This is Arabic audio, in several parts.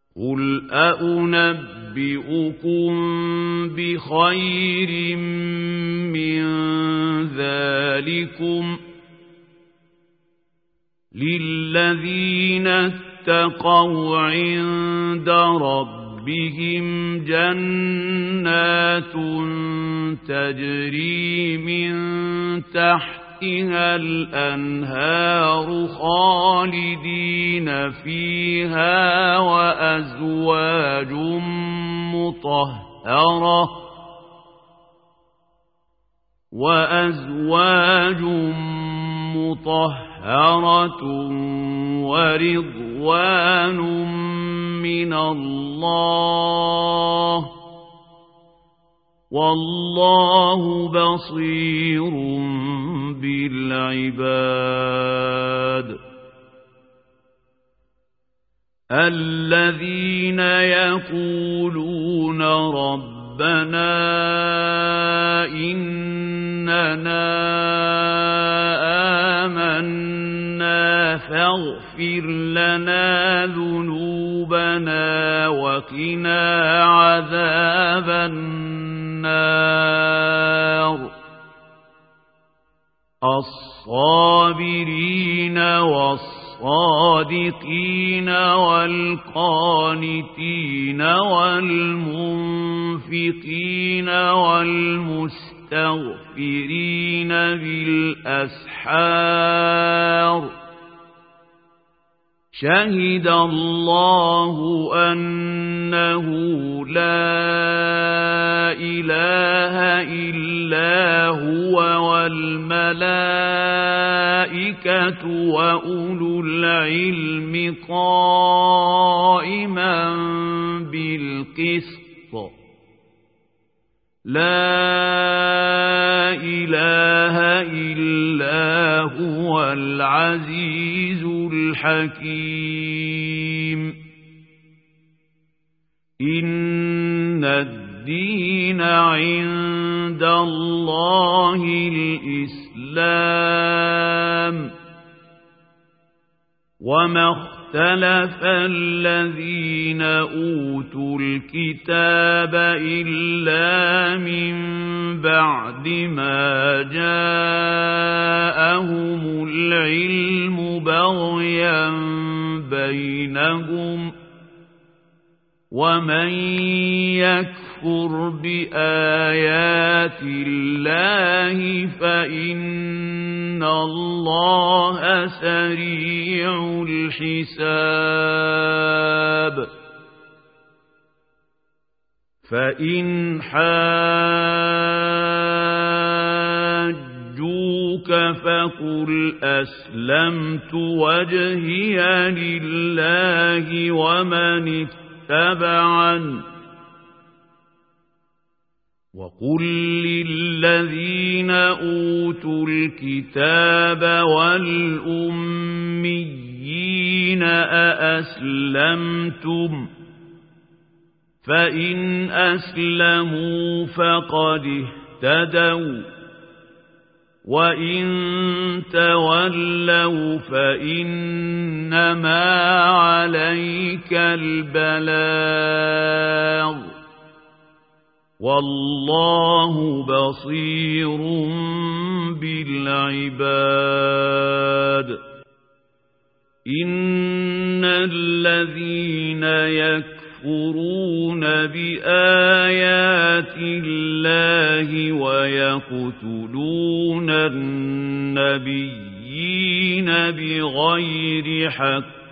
قل أأنبئكم بخير من ذلكم للذين اتقوا عند ربهم جنات تجري من تحتها الأنهار خالدين فيها وأزواج مطهرة ورضوان من الله والله بصير بالعباد الذين يقولون ربنا إننا آمنا فاغفر لنا ذنوبنا وقنا عذاب النار الصابرين والصادقين والقانتين والمنفقين والمستغفرين بالأسحار شهد الله أنه لا إله إلا هو والملائكة وأولو العلم قائما بالقسط لا إله إلا هو العزيز الحكيم إن الدين عند الله الإسلام وما اختلف الذين أوتوا الكتاب إلا من بعد ما جاءهم العلم بغيا بينهم ومن يكفر بآيات الله فإن الله سريع الحساب فإن حاجوك فقل أسلمت وجهي لله ومن اتبعن وقل للذين أوتوا الكتاب والأميين أأسلمتم فإن أسلموا فقد اهتدوا وإن تولوا فإنما عليك البلاغ والله بصير بالعباد إن الذين يكفرون بآيات الله ويقتلون النبيين بغير حق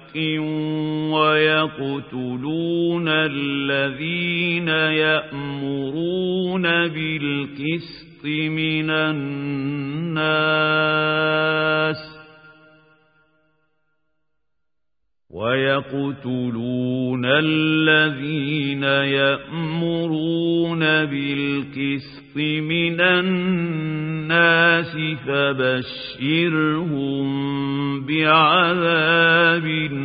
ويقتلون الذين يأمرون بالقسط من الناس ويقتلون الذين يأمرون بالقسط من الناس فبشرهم بعذاب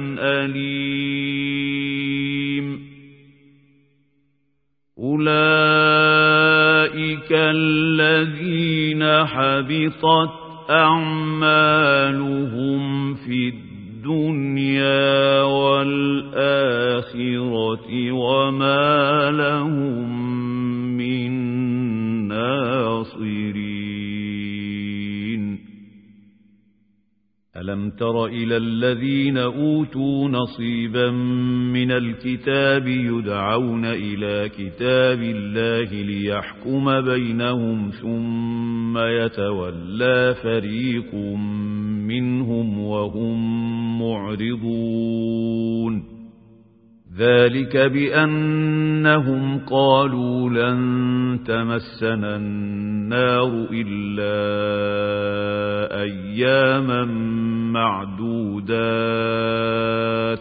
أليم أولئك الذين حبطت أعمالهم في الدنيا والآخرة الآخرة وما لهم من ناصرين. ألم تر إلى الذين أوتوا نصيبا من الكتاب يدعون إلى كتاب الله ليحكم بينهم ثم يتولى فريق منهم وهم معرضون. ذلك بأنهم قالوا لن تمسنا النار إلا أياما معدودات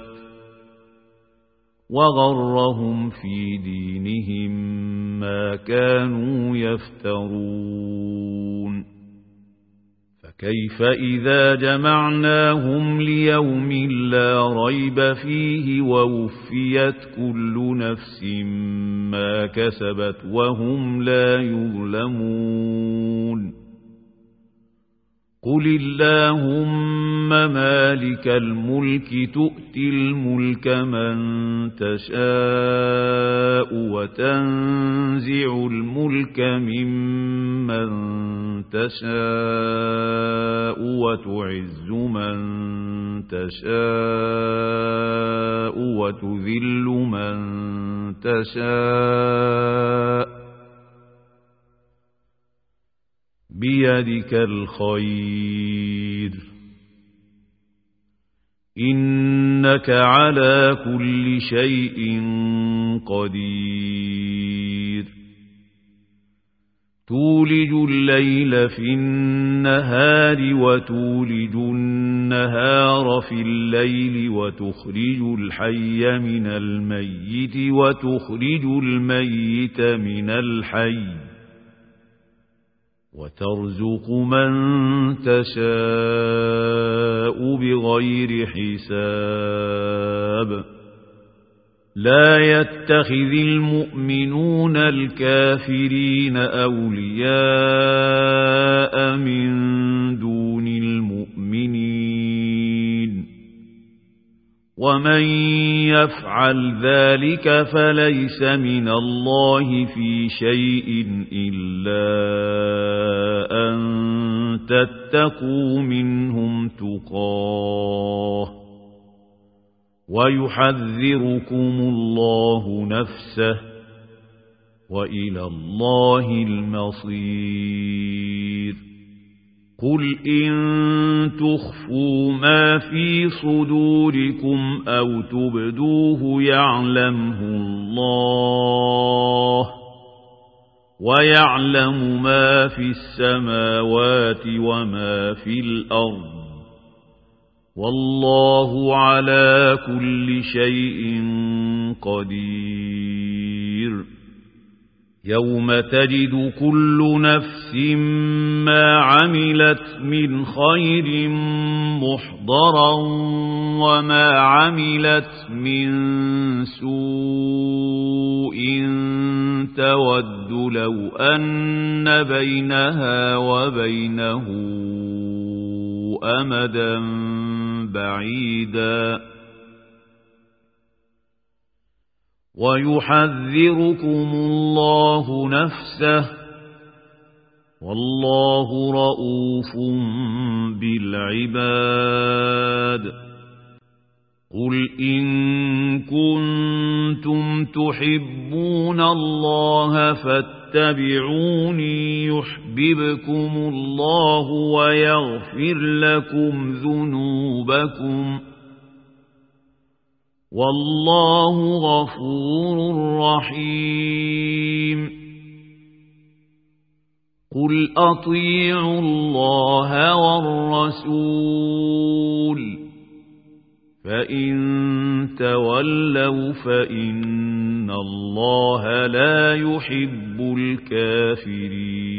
وغرهم في دينهم ما كانوا يفترون. فكيف إذا جمعناهم ليوم لا ريب فيه ووفيت كل نفس ما كسبت وهم لا يظلمون. قل اللهم مالك الملك تؤتي الملك من تشاء وتنزع الملك ممن تشاء وتعز من تشاء وتذل من تشاء بيدك الخير إنك على كل شيء قدير. تولج الليل في النهار وتولج النهار في الليل وتخرج الحي من الميت وتخرج الميت من الحي وترزق من تشاء بغير حساب. لا يتخذ المؤمنون الكافرين أولياء من دون المؤمنين ومن يفعل ذلك فليس من الله في شيء إلا أن تتقوا منهم تقاه ويحذركم الله نفسه وإلى الله المصير. قل إن تخفوا ما في صدوركم أو تبدوه يعلمه الله ويعلم ما في السماوات وما في الأرض والله على كل شيء قدير. يوم تجد كل نفس ما عملت من خير محضرا وما عملت من سوء تود لو أن بينها وبينه أمدا بعيدا ويحذركم الله نفسه والله رؤوف بالعباد. قل إن كنتم تحبون الله فاتبعوني يحببكم الله ويغفر لكم ذنوبكم والله غفور رحيم. قل أطيعوا الله والرسول فإن تولوا فإن الله لا يحب الكافرين.